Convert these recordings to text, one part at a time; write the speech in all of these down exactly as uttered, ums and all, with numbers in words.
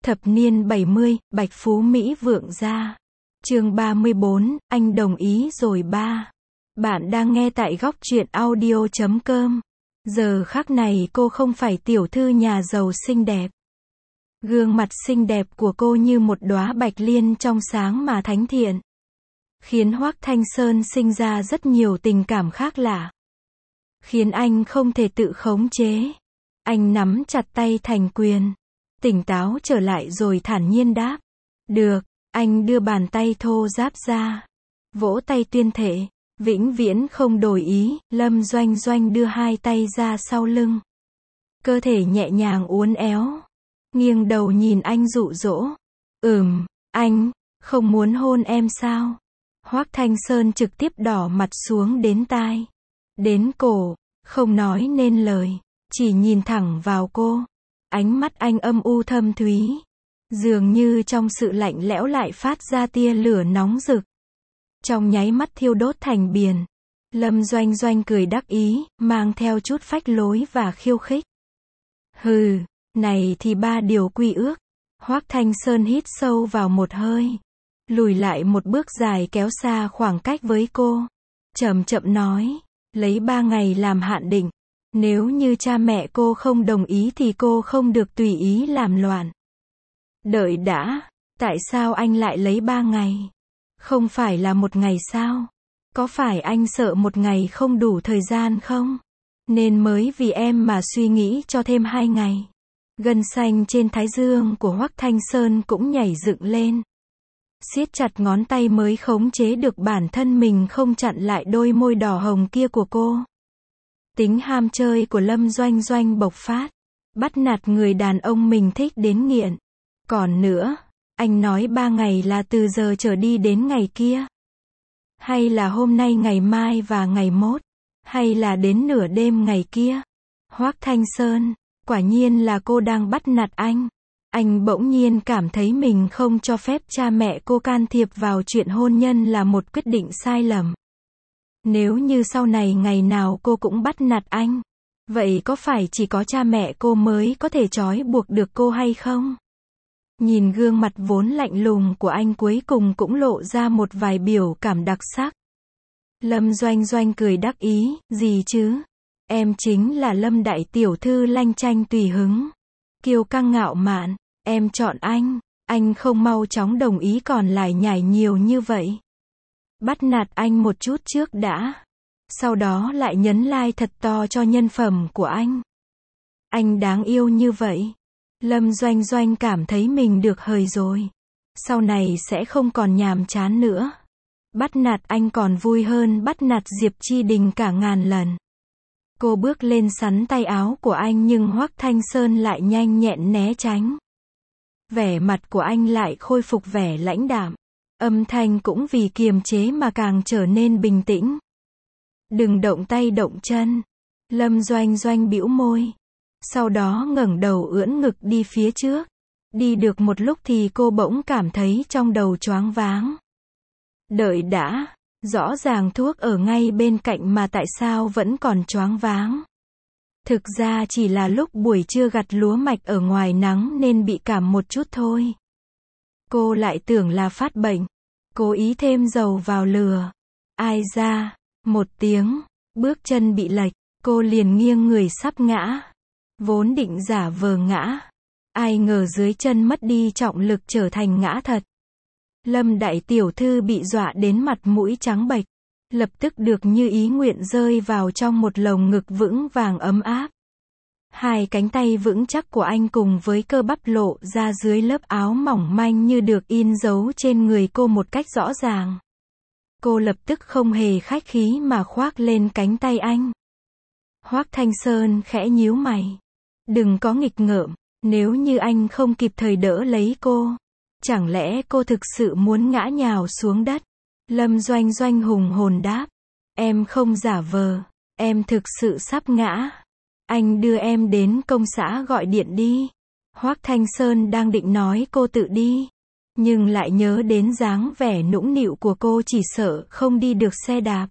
Thập niên bảy mươi, Bạch Phú Mỹ vượng gia. Chương ba mươi bốn, anh đồng ý rồi ba. Bạn đang nghe tại góc truyện audio chấm com. Giờ khắc này cô không phải tiểu thư nhà giàu xinh đẹp. Gương mặt xinh đẹp của cô như một đóa bạch liên trong sáng mà thánh thiện, khiến Hoắc Thanh Sơn sinh ra rất nhiều tình cảm khác lạ, khiến anh không thể tự khống chế. Anh nắm chặt tay thành quyền, tỉnh táo trở lại rồi thản nhiên đáp. Được. Anh đưa bàn tay thô ráp ra, vỗ tay tuyên thệ, vĩnh viễn không đổi ý. Lâm Doanh Doanh đưa hai tay ra sau lưng, cơ thể nhẹ nhàng uốn éo, nghiêng đầu nhìn anh dụ dỗ. Ừm, anh, không muốn hôn em sao? Hoắc Thanh Sơn trực tiếp đỏ mặt xuống đến tai, đến cổ, không nói nên lời, chỉ nhìn thẳng vào cô. Ánh mắt anh âm u thâm thúy, dường như trong sự lạnh lẽo lại phát ra tia lửa nóng rực, trong nháy mắt thiêu đốt thành biển. Lâm Doanh Doanh cười đắc ý, mang theo chút phách lối và khiêu khích. Hừ, này thì ba điều quy ước. Hoắc Thanh Sơn hít sâu vào một hơi, lùi lại một bước dài kéo xa khoảng cách với cô, chậm chậm nói, lấy ba ngày làm hạn định. Nếu như cha mẹ cô không đồng ý thì cô không được tùy ý làm loạn. Đợi đã, tại sao anh lại lấy ba ngày? Không phải là một ngày sao? Có phải anh sợ một ngày không đủ thời gian không? Nên mới vì em mà suy nghĩ cho thêm hai ngày. Gân xanh trên thái dương của Hoắc Thanh Sơn cũng nhảy dựng lên, siết chặt ngón tay mới khống chế được bản thân mình không chặn lại đôi môi đỏ hồng kia của cô. Tính ham chơi của Lâm Doanh Doanh bộc phát, bắt nạt người đàn ông mình thích đến nghiện. Còn nữa, anh nói ba ngày là từ giờ trở đi đến ngày kia? Hay là hôm nay ngày mai và ngày mốt? Hay là đến nửa đêm ngày kia? Hoắc Thanh Sơn, quả nhiên là cô đang bắt nạt anh. Anh bỗng nhiên cảm thấy mình không cho phép cha mẹ cô can thiệp vào chuyện hôn nhân là một quyết định sai lầm. Nếu như sau này ngày nào cô cũng bắt nạt anh, vậy có phải chỉ có cha mẹ cô mới có thể trói buộc được cô hay không? Nhìn gương mặt vốn lạnh lùng của anh cuối cùng cũng lộ ra một vài biểu cảm đặc sắc. Lâm Doanh Doanh cười đắc ý, gì chứ? Em chính là Lâm đại tiểu thư lanh chanh tùy hứng, kiêu căng ngạo mạn, em chọn anh, anh không mau chóng đồng ý còn lại nhảy nhiều như vậy. Bắt nạt anh một chút trước đã, sau đó lại nhấn like thật to cho nhân phẩm của anh. Anh đáng yêu như vậy. Lâm Doanh Doanh cảm thấy mình được hời rồi. Sau này sẽ không còn nhàm chán nữa. Bắt nạt anh còn vui hơn bắt nạt Diệp Chi Đình cả ngàn lần. Cô bước lên sắn tay áo của anh nhưng Hoắc Thanh Sơn lại nhanh nhẹn né tránh. Vẻ mặt của anh lại khôi phục vẻ lãnh đạm. Âm thanh cũng vì kiềm chế mà càng trở nên bình tĩnh. Đừng động tay động chân. Lâm Doanh Doanh bĩu môi, sau đó ngẩng đầu ưỡn ngực đi phía trước. Đi được một lúc thì cô bỗng cảm thấy trong đầu choáng váng. Đợi đã, rõ ràng thuốc ở ngay bên cạnh mà tại sao vẫn còn choáng váng? Thực ra chỉ là lúc buổi trưa gặt lúa mạch ở ngoài nắng nên bị cảm một chút thôi. Cô lại tưởng là phát bệnh, cố ý thêm dầu vào lửa. Ai ra, một tiếng, bước chân bị lệch, cô liền nghiêng người sắp ngã. Vốn định giả vờ ngã, ai ngờ dưới chân mất đi trọng lực trở thành ngã thật. Lâm đại tiểu thư bị dọa đến mặt mũi trắng bệch, lập tức được như ý nguyện rơi vào trong một lồng ngực vững vàng ấm áp. Hai cánh tay vững chắc của anh cùng với cơ bắp lộ ra dưới lớp áo mỏng manh như được in dấu trên người cô một cách rõ ràng. Cô lập tức không hề khách khí mà khoác lên cánh tay anh. Hoắc Thanh Sơn khẽ nhíu mày. Đừng có nghịch ngợm, nếu như anh không kịp thời đỡ lấy cô, chẳng lẽ cô thực sự muốn ngã nhào xuống đất? Lâm Doanh Doanh hùng hồn đáp. Em không giả vờ, em thực sự sắp ngã. Anh đưa em đến công xã gọi điện đi. Hoắc Thanh Sơn đang định nói cô tự đi, nhưng lại nhớ đến dáng vẻ nũng nịu của cô, chỉ sợ không đi được xe đạp.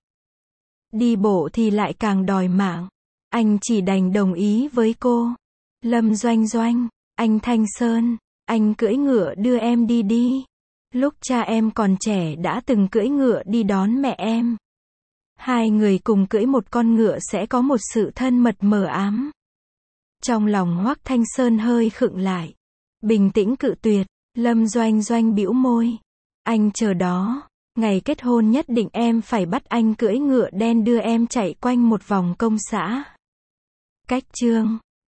Đi bộ thì lại càng đòi mạng. Anh chỉ đành đồng ý với cô. Lâm Doanh Doanh, anh Thanh Sơn, Anh cưỡi ngựa đưa em đi đi. Lúc cha em còn trẻ đã từng cưỡi ngựa đi đón mẹ em. Hai người cùng cưỡi một con ngựa sẽ có một sự thân mật mờ ám. Trong lòng Hoắc Thanh Sơn hơi khựng lại. Bình tĩnh cự tuyệt. Lâm Doanh Doanh bĩu môi. Anh chờ đó. Ngày kết hôn nhất định em phải bắt anh cưỡi ngựa đen đưa em chạy quanh một vòng công xã. Cách chương